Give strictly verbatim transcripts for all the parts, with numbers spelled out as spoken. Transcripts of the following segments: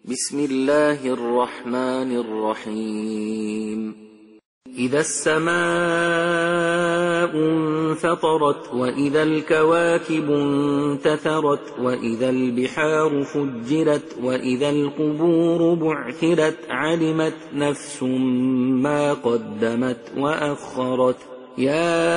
بسم الله الرحمن الرحيم إذا السماء انفطرت وإذا الكواكب انتثرت وإذا البحار فجرت وإذا القبور بعثرت علمت نفس ما قدمت وأخرت يا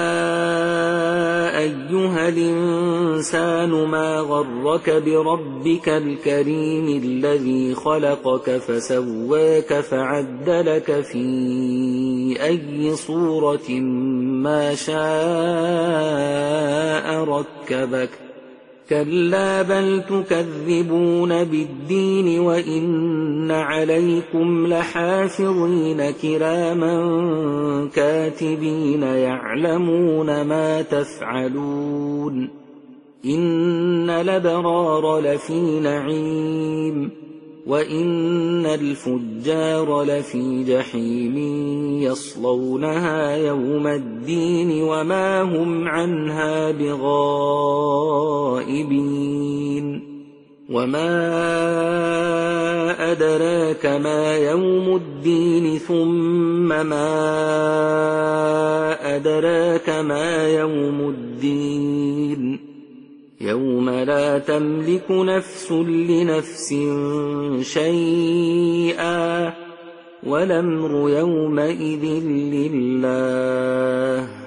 أيها الإنسان ما غرك بربك الكريم الذي خلقك فسواك فعدلك في أي صورة ما شاء ركبك كلا بل تكذبون بالدين وإن عليكم لحافظين كراما كاتبين يعلمون ما تفعلون إن الأبرار لفي نعيم وإن الفجار لفي جحيم يصلونها يوم الدين وما هم عنها بغائبين وما أدراك ما يوم الدين ثم ما أدراك ما يوم الدين يوم لا تملك نفس لنفس شيئا والأمر يومئذ لله